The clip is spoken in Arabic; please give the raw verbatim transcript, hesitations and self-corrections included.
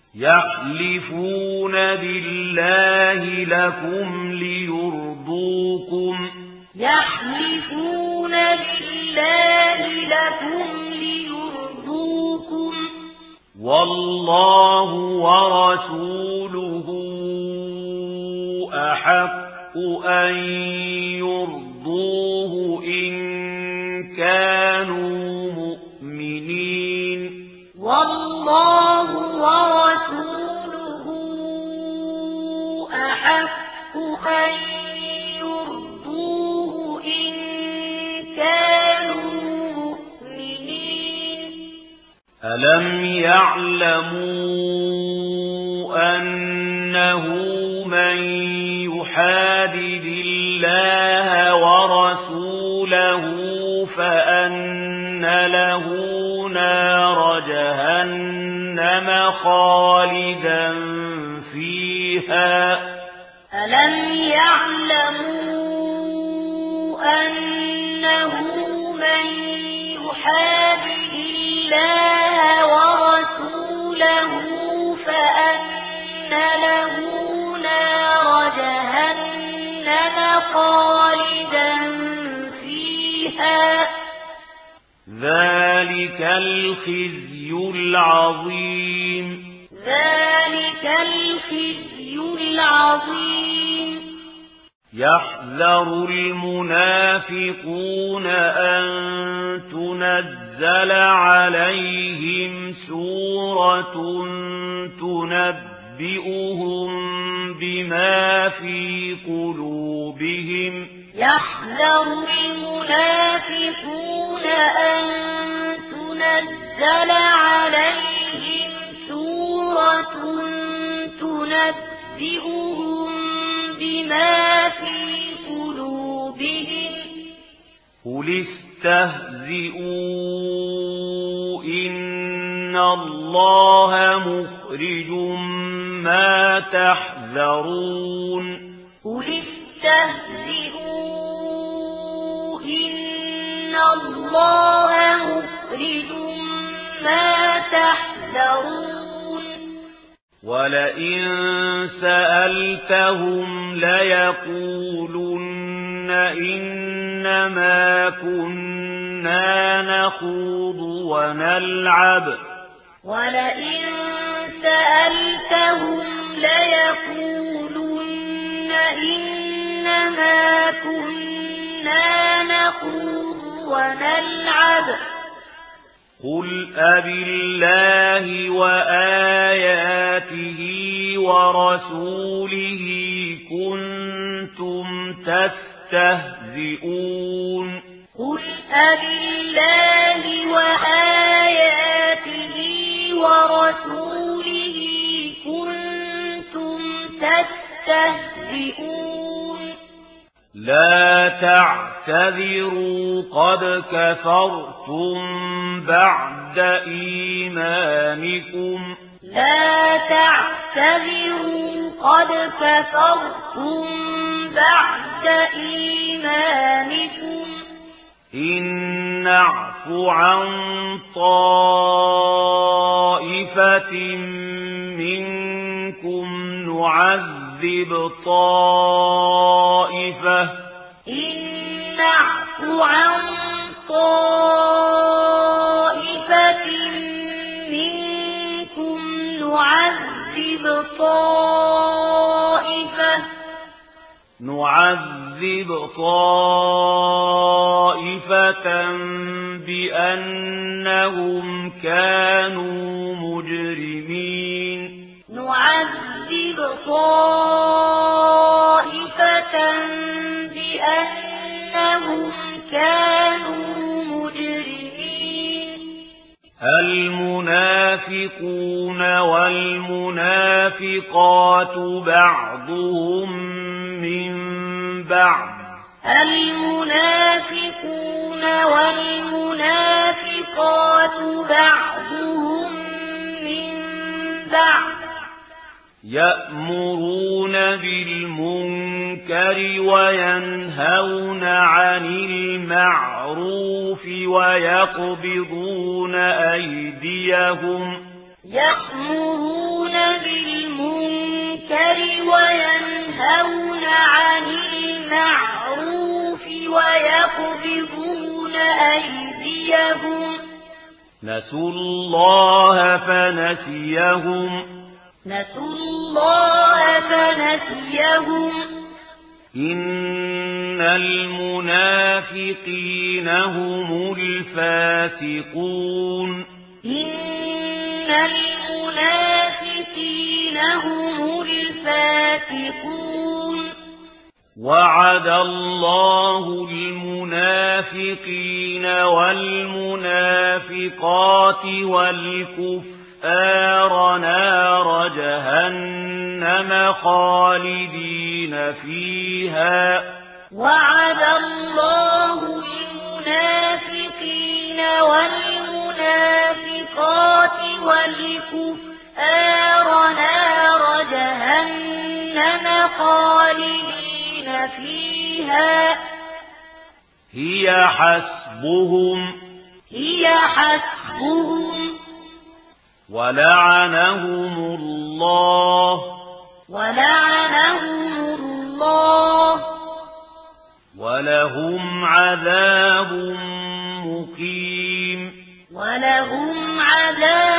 يحلفون بالله لكم ليرضوكم يحلفون بالله لكم ليرضوكم والله ورسوله أحق أن يرضوه إن كانوا مؤمنين والله ورسوله أحق أن يرضوه إن كانوا مؤمنين ألم يعلموا أنه من يحادد الله ورسوله فأن له نار جهنم خالدا فيها ألم يعلموا أنه من يحادد الله ورسوله فأن له نار جهنم خالدا فيها ذلك الخزي العظيم ذلك الخزي العظيم يحذر المنافقون أن تنزل عليهم سورة تنبئهم بما في قلوبهم يحذر المنافقون أن تنزل عليهم سورة تنبئهم بما في قلوبهم قل استهزئوا إن الله مخرج ما تحذرون قل استهزئوا إن الله مخرج ما تحذرون ولئن سألتهم ليقولن إنما كنا نخوض ونلعب ولئن سألتهم ليقولن إنما كنا نخوض ونلعب قل أبالله وآياته ورسوله كنتم تستهزئون قل أبالله وآياته ورسوله كنتم تستهزئون لا تعتذروا قد كفرتم بعد إيمانكم لا تعتذروا قد كفرتم بعد إيمانكم إن نعف عن طائفة منكم نعذب طائفة إن نعف عن طائفة منكم نعذب طائفة نعذب طائفة بأنهم كانوا مجرمين نعذب طائفة بأنهم كانوا مجرمين المنافقون والمنافقات بعضهم من بعض المنافقون والمنافقات بعضهم من بعض يأمرون بالمنكر وينهون عن المعروف ويقبضون أيديهم يأمرون نسوا الله فنسيهم نسوا الله فنسيهم إن المنافقين هم الفاسقون إن المنافقين هم الفاسقون وعد الله المنافقين والمنافقات والكفار نار جهنم خالدين فيها وعد الله المنافقين والمنافقات والكفار نار جهنم خالدين فيها هي حسبهم هي حسبهم ولعنهم الله ولعنهم الله ولهم عذاب مقيم ولهم عذاب